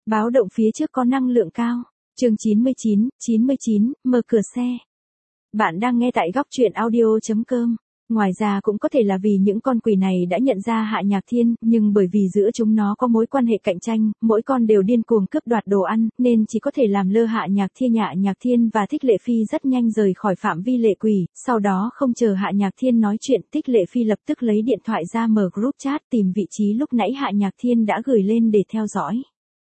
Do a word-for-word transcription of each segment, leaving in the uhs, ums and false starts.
Báo động phía trước có năng lượng cao. Chương chín mươi chín, chín mươi chín, mở cửa xe. Bạn đang nghe tại góc truyện audio chấm com. Ngoài ra cũng có thể là vì những con quỷ này đã nhận ra Hạ Nhạc Thiên, nhưng bởi vì giữa chúng nó có mối quan hệ cạnh tranh, mỗi con đều điên cuồng cướp đoạt đồ ăn, nên chỉ có thể làm lơ Hạ Nhạc Thiên. Hạ Nhạc Thiên và Thích Lệ Phi rất nhanh rời khỏi phạm vi lệ quỷ, sau đó không chờ Hạ Nhạc Thiên nói chuyện, Thích Lệ Phi lập tức lấy điện thoại ra mở group chat tìm vị trí lúc nãy Hạ Nhạc Thiên đã gửi lên để theo dõi.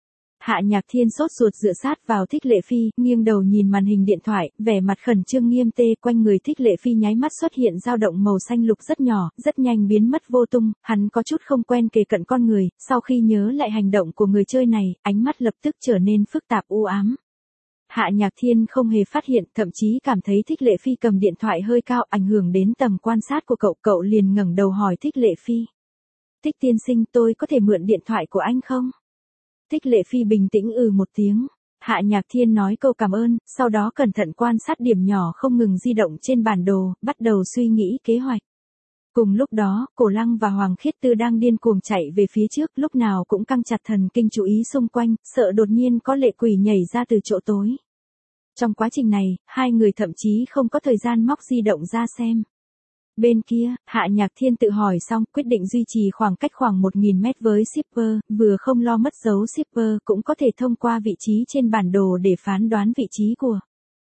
Hạ Nhạc Thiên sốt ruột dựa sát vào Thích Lệ Phi, nghiêng đầu nhìn màn hình điện thoại, vẻ mặt khẩn trương nghiêm tê. Quanh người Thích Lệ Phi nháy mắt xuất hiện dao động màu xanh lục rất nhỏ, rất nhanh biến mất vô tung. Hắn có chút không quen kề cận con người, sau khi nhớ lại hành động của người chơi này, ánh mắt lập tức trở nên phức tạp u ám. Hạ Nhạc Thiên không hề phát hiện, thậm chí cảm thấy Thích Lệ Phi cầm điện thoại hơi cao, ảnh hưởng đến tầm quan sát của cậu. Cậu liền ngẩng đầu hỏi Thích Lệ Phi: "Thích tiên sinh, tôi có thể mượn điện thoại của anh không?" Thích Lệ Phi bình tĩnh ừ một tiếng. Hạ Nhạc Thiên nói câu cảm ơn, sau đó cẩn thận quan sát điểm nhỏ không ngừng di động trên bản đồ, bắt đầu suy nghĩ kế hoạch. Cùng lúc đó, Cổ Lăng và Hoàng Khiết Tư đang điên cuồng chạy về phía trước, lúc nào cũng căng chặt thần kinh chú ý xung quanh, sợ đột nhiên có lệ quỷ nhảy ra từ chỗ tối. Trong quá trình này, hai người thậm chí không có thời gian móc di động ra xem. Bên kia, Hạ Nhạc Thiên tự hỏi xong, quyết định duy trì khoảng cách khoảng một nghìn mét với shipper, vừa không lo mất dấu shipper, cũng có thể thông qua vị trí trên bản đồ để phán đoán vị trí của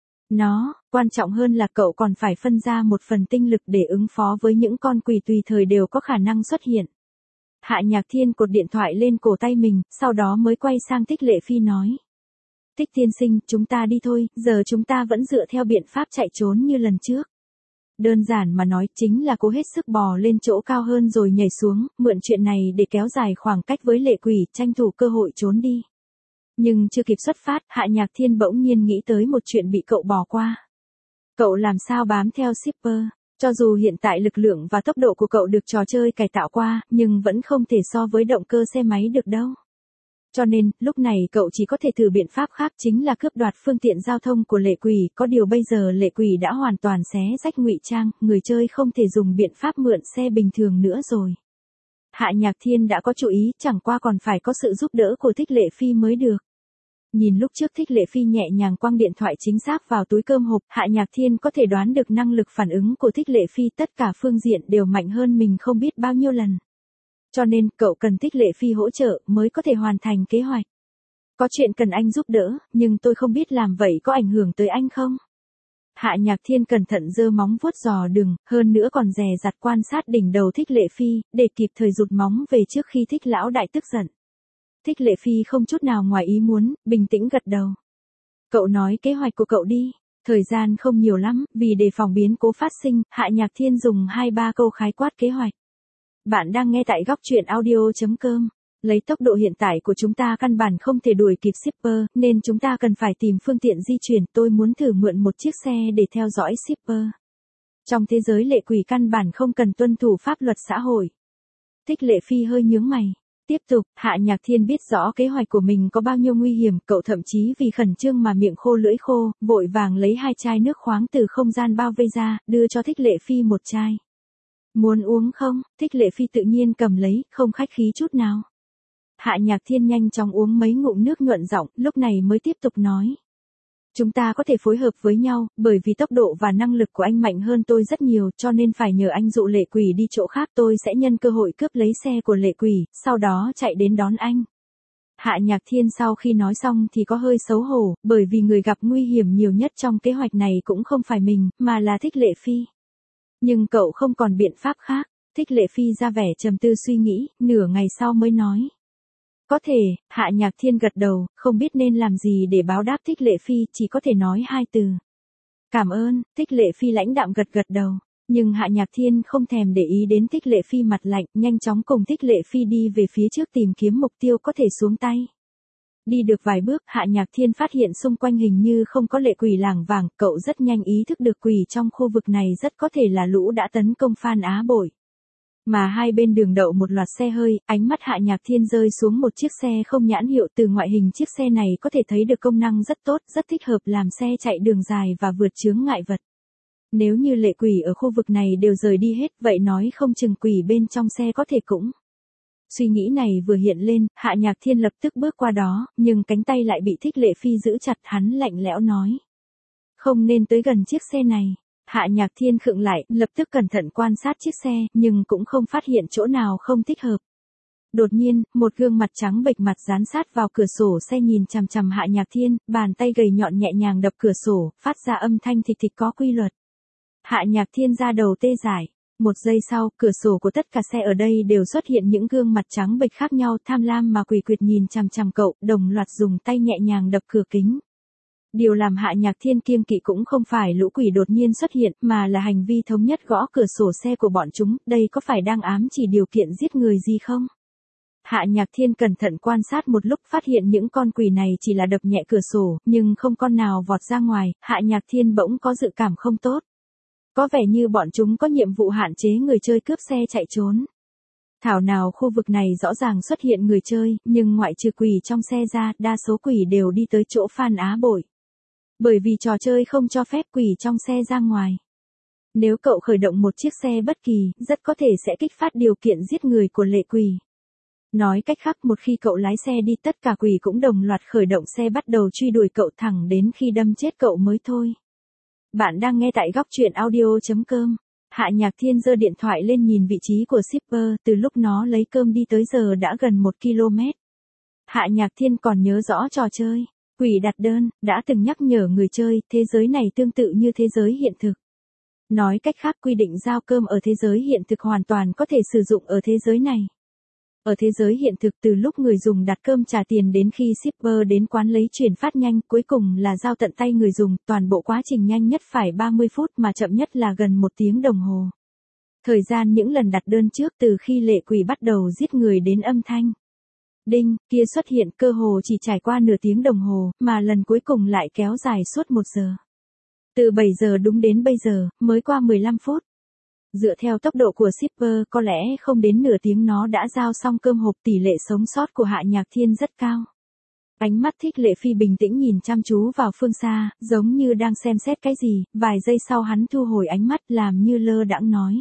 nó. Quan trọng hơn là cậu còn phải phân ra một phần tinh lực để ứng phó với những con quỷ tùy thời đều có khả năng xuất hiện. Hạ Nhạc Thiên cột điện thoại lên cổ tay mình, sau đó mới quay sang Thích Lệ Phi nói: "Thích tiên sinh, chúng ta đi thôi, giờ chúng ta vẫn dựa theo biện pháp chạy trốn như lần trước. Đơn giản mà nói, chính là cố hết sức bò lên chỗ cao hơn rồi nhảy xuống, mượn chuyện này để kéo dài khoảng cách với lệ quỷ, tranh thủ cơ hội trốn đi." Nhưng chưa kịp xuất phát, Hạ Nhạc Thiên bỗng nhiên nghĩ tới một chuyện bị cậu bỏ qua. Cậu làm sao bám theo shipper? Cho dù hiện tại lực lượng và tốc độ của cậu được trò chơi cải tạo qua, nhưng vẫn không thể so với động cơ xe máy được đâu. Cho nên, lúc này cậu chỉ có thể thử biện pháp khác, chính là cướp đoạt phương tiện giao thông của lệ quỷ, có điều bây giờ lệ quỷ đã hoàn toàn xé rách ngụy trang, người chơi không thể dùng biện pháp mượn xe bình thường nữa rồi. Hạ Nhạc Thiên đã có chủ ý, chẳng qua còn phải có sự giúp đỡ của Thích Lệ Phi mới được. Nhìn lúc trước Thích Lệ Phi nhẹ nhàng quăng điện thoại chính xác vào túi cơm hộp, Hạ Nhạc Thiên có thể đoán được năng lực phản ứng của Thích Lệ Phi, tất cả phương diện đều mạnh hơn mình không biết bao nhiêu lần. Cho nên, cậu cần Thích Lệ Phi hỗ trợ, mới có thể hoàn thành kế hoạch. "Có chuyện cần anh giúp đỡ, nhưng tôi không biết làm vậy có ảnh hưởng tới anh không?" Hạ Nhạc Thiên cẩn thận giơ móng vuốt dò đường, hơn nữa còn dè dặt quan sát đỉnh đầu Thích Lệ Phi, để kịp thời rụt móng về trước khi Thích lão đại tức giận. Thích Lệ Phi không chút nào ngoài ý muốn, bình tĩnh gật đầu. "Cậu nói kế hoạch của cậu đi." Thời gian không nhiều lắm, vì đề phòng biến cố phát sinh, Hạ Nhạc Thiên dùng hai ba câu khái quát kế hoạch. Bạn đang nghe tại góc truyện audio chấm com. Lấy tốc độ hiện tại của chúng ta căn bản không thể đuổi kịp shipper, nên chúng ta cần phải tìm phương tiện di chuyển. Tôi muốn thử mượn một chiếc xe để theo dõi shipper. Trong thế giới lệ quỷ căn bản không cần tuân thủ pháp luật xã hội. Thích Lệ Phi hơi nhướng mày. Tiếp tục, Hạ Nhạc Thiên biết rõ kế hoạch của mình có bao nhiêu nguy hiểm, cậu thậm chí vì khẩn trương mà miệng khô lưỡi khô, vội vàng lấy hai chai nước khoáng từ không gian bao vây ra, đưa cho Thích Lệ Phi một chai. "Muốn uống không?" Thích Lệ Phi tự nhiên cầm lấy, không khách khí chút nào. Hạ Nhạc Thiên nhanh chóng uống mấy ngụm nước nhuận giọng, lúc này mới tiếp tục nói: "Chúng ta có thể phối hợp với nhau, bởi vì tốc độ và năng lực của anh mạnh hơn tôi rất nhiều, cho nên phải nhờ anh dụ lệ quỷ đi chỗ khác, tôi sẽ nhân cơ hội cướp lấy xe của lệ quỷ, sau đó chạy đến đón anh." Hạ Nhạc Thiên sau khi nói xong thì có hơi xấu hổ, bởi vì người gặp nguy hiểm nhiều nhất trong kế hoạch này cũng không phải mình, mà là Thích Lệ Phi. Nhưng cậu không còn biện pháp khác. Thích Lệ Phi ra vẻ trầm tư suy nghĩ, nửa ngày sau mới nói: "Có thể." Hạ Nhạc Thiên gật đầu, không biết nên làm gì để báo đáp Thích Lệ Phi, chỉ có thể nói hai từ: "Cảm ơn." Thích Lệ Phi lãnh đạm gật gật đầu. Nhưng Hạ Nhạc Thiên không thèm để ý đến Thích Lệ Phi mặt lạnh, nhanh chóng cùng Thích Lệ Phi đi về phía trước tìm kiếm mục tiêu có thể xuống tay. Đi được vài bước, Hạ Nhạc Thiên phát hiện xung quanh hình như không có lệ quỷ lảng vảng, cậu rất nhanh ý thức được quỷ trong khu vực này rất có thể là lũ đã tấn công Phan Á Bội. Mà hai bên đường đậu một loạt xe hơi, ánh mắt Hạ Nhạc Thiên rơi xuống một chiếc xe không nhãn hiệu, từ ngoại hình chiếc xe này có thể thấy được công năng rất tốt, rất thích hợp làm xe chạy đường dài và vượt chướng ngại vật. Nếu như lệ quỷ ở khu vực này đều rời đi hết, vậy nói không chừng quỷ bên trong xe có thể cũng Suy nghĩ này vừa hiện lên, Hạ Nhạc Thiên lập tức bước qua đó, nhưng cánh tay lại bị Thích Lệ Phi giữ chặt, hắn lạnh lẽo nói. Không nên tới gần chiếc xe này. Hạ Nhạc Thiên khựng lại, lập tức cẩn thận quan sát chiếc xe, nhưng cũng không phát hiện chỗ nào không thích hợp. Đột nhiên, một gương mặt trắng bệch mặt dán sát vào cửa sổ xe nhìn chằm chằm Hạ Nhạc Thiên, bàn tay gầy nhọn nhẹ nhàng đập cửa sổ, phát ra âm thanh thịch thịch có quy luật. Hạ Nhạc Thiên ra đầu tê dại. Một giây sau, cửa sổ của tất cả xe ở đây đều xuất hiện những gương mặt trắng bệch khác nhau, tham lam mà quỷ quyệt nhìn chằm chằm cậu, đồng loạt dùng tay nhẹ nhàng đập cửa kính. Điều làm Hạ Nhạc Thiên kiêng kỵ cũng không phải lũ quỷ đột nhiên xuất hiện, mà là hành vi thống nhất gõ cửa sổ xe của bọn chúng, đây có phải đang ám chỉ điều kiện giết người gì không? Hạ Nhạc Thiên cẩn thận quan sát một lúc, phát hiện những con quỷ này chỉ là đập nhẹ cửa sổ, nhưng không con nào vọt ra ngoài, Hạ Nhạc Thiên bỗng có dự cảm không tốt. Có vẻ như bọn chúng có nhiệm vụ hạn chế người chơi cướp xe chạy trốn. Thảo nào khu vực này rõ ràng xuất hiện người chơi, nhưng ngoại trừ quỷ trong xe ra, đa số quỷ đều đi tới chỗ Phan Á Bội. Bởi vì trò chơi không cho phép quỷ trong xe ra ngoài. Nếu cậu khởi động một chiếc xe bất kỳ, rất có thể sẽ kích phát điều kiện giết người của lệ quỷ. Nói cách khác, một khi cậu lái xe đi, tất cả quỷ cũng đồng loạt khởi động xe bắt đầu truy đuổi cậu thẳng đến khi đâm chết cậu mới thôi. Bạn đang nghe tại góc truyện audio chấm com. Hạ Nhạc Thiên giơ điện thoại lên nhìn vị trí của shipper, từ lúc nó lấy cơm đi tới giờ đã gần một ki lô mét. Hạ Nhạc Thiên còn nhớ rõ trò chơi quỷ đặt đơn, đã từng nhắc nhở người chơi, thế giới này tương tự như thế giới hiện thực. Nói cách khác, quy định giao cơm ở thế giới hiện thực hoàn toàn có thể sử dụng ở thế giới này. Ở thế giới hiện thực, từ lúc người dùng đặt cơm trả tiền đến khi shipper đến quán lấy chuyển phát nhanh, cuối cùng là giao tận tay người dùng, toàn bộ quá trình nhanh nhất phải ba mươi phút mà chậm nhất là gần một tiếng đồng hồ. Thời gian những lần đặt đơn trước từ khi lệ quỷ bắt đầu giết người đến âm thanh đinh kia xuất hiện cơ hồ chỉ trải qua nửa tiếng đồng hồ, mà lần cuối cùng lại kéo dài suốt một giờ. Từ bảy giờ đúng đến bây giờ, mới qua mười lăm phút. Dựa theo tốc độ của shipper, có lẽ không đến nửa tiếng nó đã giao xong cơm hộp, tỷ lệ sống sót của Hạ Nhạc Thiên rất cao. Ánh mắt Thích Lệ Phi bình tĩnh nhìn chăm chú vào phương xa, giống như đang xem xét cái gì, vài giây sau hắn thu hồi ánh mắt làm như lơ đãng nói.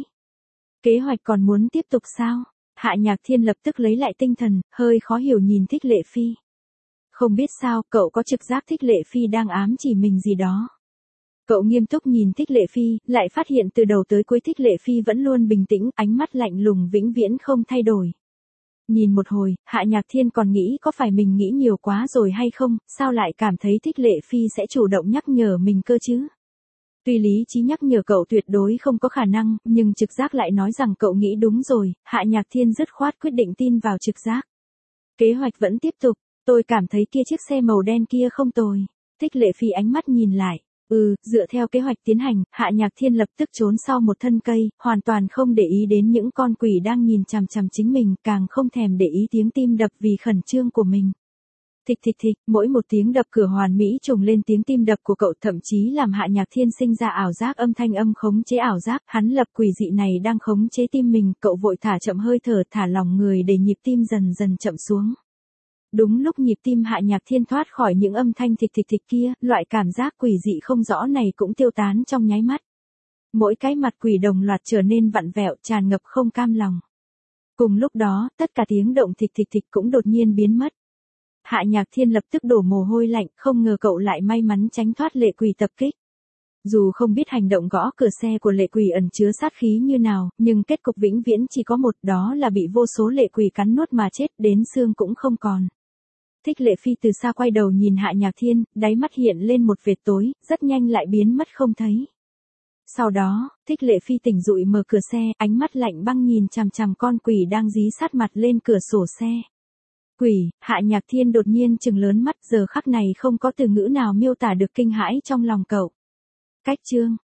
Kế hoạch còn muốn tiếp tục sao? Hạ Nhạc Thiên lập tức lấy lại tinh thần, hơi khó hiểu nhìn Thích Lệ Phi. Không biết sao, cậu có trực giác Thích Lệ Phi đang ám chỉ mình gì đó. Cậu nghiêm túc nhìn Thích Lệ Phi, lại phát hiện từ đầu tới cuối Thích Lệ Phi vẫn luôn bình tĩnh, ánh mắt lạnh lùng vĩnh viễn không thay đổi. Nhìn một hồi, Hạ Nhạc Thiên còn nghĩ có phải mình nghĩ nhiều quá rồi hay không, sao lại cảm thấy Thích Lệ Phi sẽ chủ động nhắc nhở mình cơ chứ? Tuy lý trí nhắc nhở cậu tuyệt đối không có khả năng, nhưng trực giác lại nói rằng cậu nghĩ đúng rồi, Hạ Nhạc Thiên dứt khoát quyết định tin vào trực giác. Kế hoạch vẫn tiếp tục, tôi cảm thấy kia chiếc xe màu đen kia không tồi. Thích Lệ Phi ánh mắt nhìn lại. Ừ, dựa theo kế hoạch tiến hành, Hạ Nhạc Thiên lập tức trốn sau một thân cây, hoàn toàn không để ý đến những con quỷ đang nhìn chằm chằm chính mình, càng không thèm để ý tiếng tim đập vì khẩn trương của mình. Thịch thịch thịch, mỗi một tiếng đập cửa hoàn mỹ trùng lên tiếng tim đập của cậu, thậm chí làm Hạ Nhạc Thiên sinh ra ảo giác âm thanh âm khống chế ảo giác, hắn lập quỷ dị này đang khống chế tim mình, cậu vội thả chậm hơi thở, thả lỏng người để nhịp tim dần dần chậm xuống. Đúng lúc nhịp tim Hạ Nhạc Thiên thoát khỏi những âm thanh thịch thịch thịch kia, loại cảm giác quỷ dị không rõ này cũng tiêu tán trong nháy mắt. Mỗi cái mặt quỷ đồng loạt trở nên vặn vẹo, tràn ngập không cam lòng. Cùng lúc đó, tất cả tiếng động thịch thịch thịch cũng đột nhiên biến mất. Hạ Nhạc Thiên lập tức đổ mồ hôi lạnh, không ngờ cậu lại may mắn tránh thoát lệ quỷ tập kích. Dù không biết hành động gõ cửa xe của lệ quỷ ẩn chứa sát khí như nào, nhưng kết cục vĩnh viễn chỉ có một, đó là bị vô số lệ quỷ cắn nuốt mà chết, đến xương cũng không còn. Thích Lệ Phi từ xa quay đầu nhìn Hạ Nhạc Thiên, đáy mắt hiện lên một vệt tối, rất nhanh lại biến mất không thấy. Sau đó, Thích Lệ Phi tỉnh dụi mở cửa xe, ánh mắt lạnh băng nhìn chằm chằm con quỷ đang dí sát mặt lên cửa sổ xe. Quỷ, Hạ Nhạc Thiên đột nhiên trừng lớn mắt, giờ khắc này không có từ ngữ nào miêu tả được kinh hãi trong lòng cậu. Cách chương